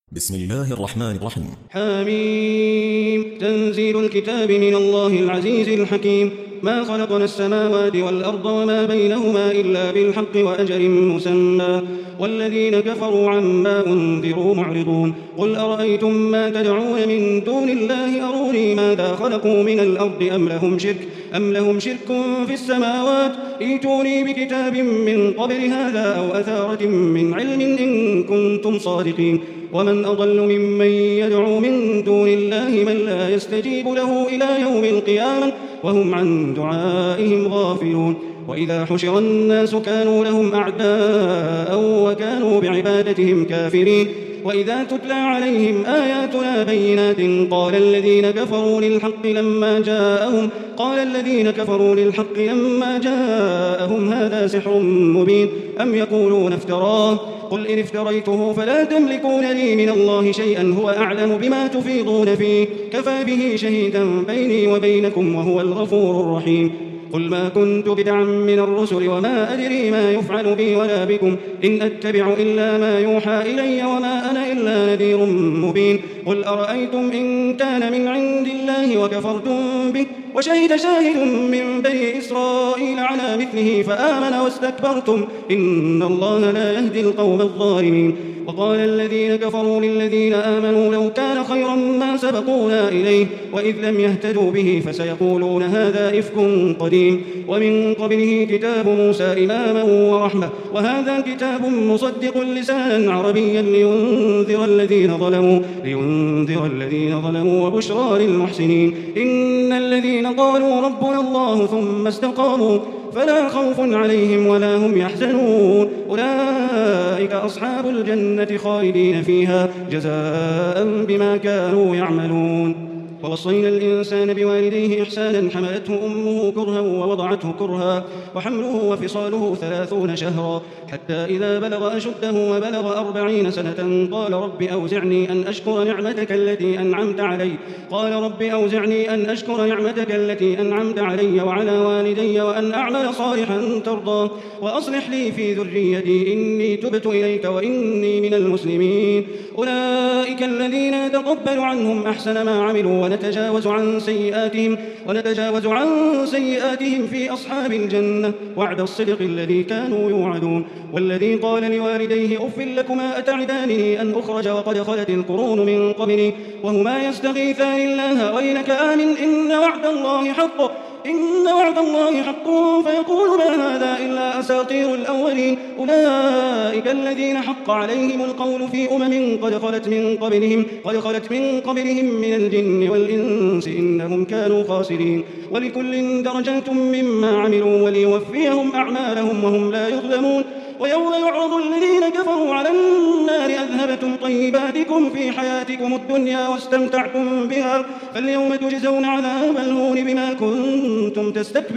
بسم الله الرحمن الرحيم. حميم. تنزيل الكتاب من الله العزيز الحكيم. ما خلقنا السماوات والأرض وما بينهما إلا بالحق وأجل مسمى، والذين كفروا عما أنذروا معرضون. قل أرأيتم ما تدعون من دون الله أروني ماذا خلقوا من الأرض أم لهم شرك في السماوات، ائتوني بكتاب من قبل هذا أو أثارة من علم إن كنتم صادقين. ومن أضل ممن يدعو من دون الله من لا يستجيب له إلى يوم القيامة وهم عن دعائهم غافلون. وإذا حشر الناس كانوا لهم أعداء وكانوا بعبادتهم كافرين. وإذا تتلى عليهم آياتنا بينات قال الذين كفروا للحق لما جاءهم هذا سحر مبين أم يقولون افتراه، قل إن افتريته فلا تملكون لي من الله شيئا هو أعلم بما تفيضون فيه كفى به شهيدا بيني وبينكم وهو الغفور الرحيم. قل ما كنت بدعا من الرسل وما أدري ما يفعل بي ولا بكم إن أتبع إلا ما يوحى إلي وما أنا إلا نذير مبين. قل أرأيتم إن كان من عند الله وكفرتم به وشهد شاهد من بني إسرائيل على مثله فآمن واستكبرتم إن الله لا يهدي القوم الظالمين. وقال الذين كفروا للذين آمنوا لو كان خيرا ما سبقونا إليه وإذ لم يهتدوا به فسيقولون هذا إفك قديم. ومن قبله كتاب موسى إماما ورحمة وهذا كتاب مصدق لسانا عربيا لينذر الذين ظلموا وبشرى للمحسنين. إن الذين قالوا ربنا الله ثم استقاموا فلا خوف عليهم ولا هم يحزنون أولئك أصحاب الجنة خالدين فيها جزاء بما كانوا يعملون. ووصينا الإنسان بوالديه إحسانا حملته أمه كرها ووضعته كرها وحمله وفصاله 30 شهرا حتى إذا بلغ أشده وبلغ 40 سنة قال رب أوزعني أن أشكر نعمتك التي أنعمت علي وعلى والدي وأن أعمل صالحا ترضاه وأصلح لي في ذريتي إني تبت إليك وإني من المسلمين. أولئك الذين نتقبل عنهم أحسن ما عملوا ونتجاوز عن سيئاتهم في أصحاب الجنة وعد الصدق الذي كانوا يوعدون. والذي قال لوالديه أف لكما أتعدانني أن أخرج وقد خلت القرون من قبلي وهما يستغيثان الله ويلك آمن إن وعد الله حق فيقول ما هذا إلا أساطير الأولين. أولئك الذين حق عليهم القول في قد خلت من قبلهم من الجن والإنس إنهم كانوا خاسرين. ولكل درجات مما عملوا وليوفيهم أعمالهم وهم لا يظلمون. ويوم يعرض الذين كفروا على النار أذهبتم طيباتكم في حياتكم الدنيا واستمتعتم بها فاليوم تجزون عذاب الهون بما كنتم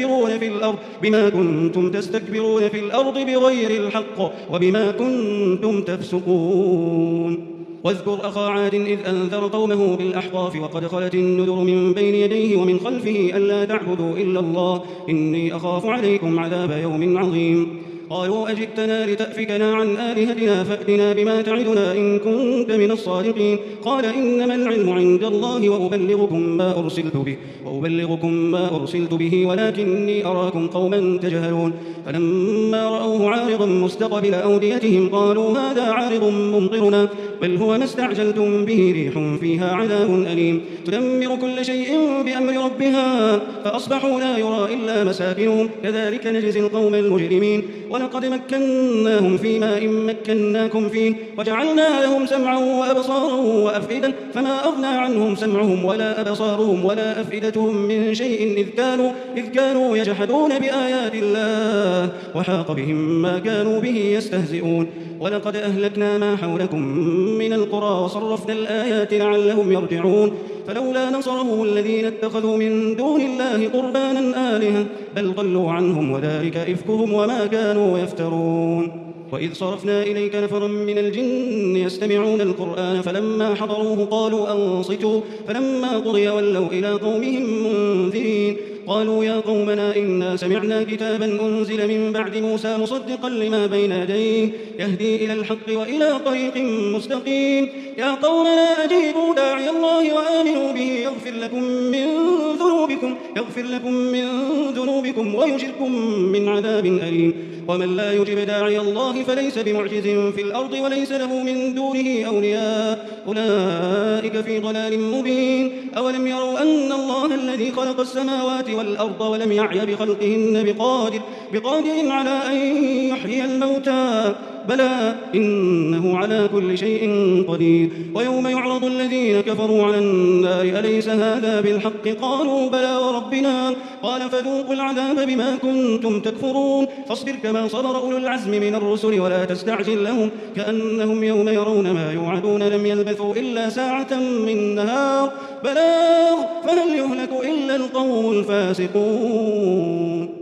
تستكبرون في الأرض بغير الحق وبما كنتم تفسقون. واذكر أخا عاد إذ أنذر قومه بالأحقاف وقد خلت النذر من بين يديه ومن خلفه ألا تعبدوا إلا الله إني أخاف عليكم عذاب يوم عظيم. قالوا أجئتنا لتأفكنا عن آلهتنا فأتنا بما تعدنا إن كنت من الصادقين. قال إنما العلم عند الله وأبلغكم ما أرسلت به ولكني أراكم قوما تجهلون. فلما رأوه عارضا مستقبل أوديتهم قالوا هذا عارض ممطرنا بل هو ما استعجلتم به ريح فيها عذاب أليم تدمر كل شيء بأمر ربها فأصبحوا لا يرى إلا مساكنهم كذلك نجزي القوم المجرمين. ولقد مكناهم فيما إن مكناكم فيه وجعلنا لهم سمعا وأبصارا وأفئدة فما أغنى عنهم سمعهم ولا أبصارهم ولا أفئدتهم من شيء إذ كانوا يجحدون بآيات الله وحاق بهم ما كانوا به يستهزئون. ولقد أهلكنا ما حولكم من القرى وصرفنا الآيات لعلهم يرجعون. فلولا نصرهم الذين اتخذوا من دون الله قربانا آلهة بل ضلوا عنهم وذلك إفكهم وما كانوا يفترون. وإذ صرفنا إليك نفرا من الجن يستمعون القرآن فلما حضروه قالوا أنصتوا فلما قضي ولوا إلى قومهم منذرين قالوا يا قومنا إنا سمعنا كتابا أنزل من بعد موسى مصدقا لما بين يديه يهدي إلى الحق وإلى طريق مستقيم يا قومنا أجيبوا داعي الله وآمنوا به يغفر لكم من ذنوبكم ويجركم من عذاب أليم ومن لا يجب داعي الله فليس بمعجز في الأرض وليس له من دونه أولياء أولئك في ضلال مبين أولم يروا أن الله الذي خلق السماوات والأرض ولم يعي بخلقهن بقادر على أن يحيي الموتى بلى إنه على كل شيء قدير ويوم يعرض الذين كفروا على النار أليس هذا بالحق قالوا بلى وربنا قال فذوقوا العذاب بما كنتم تكفرون فاصبر كما صبر أولو العزم من الرسل ولا تستعجل لهم كأنهم يوم يرون ما يوعدون لم يلبثوا إلا ساعة من نهار بلاغ فهل يهلك إلا القوم الفاسقون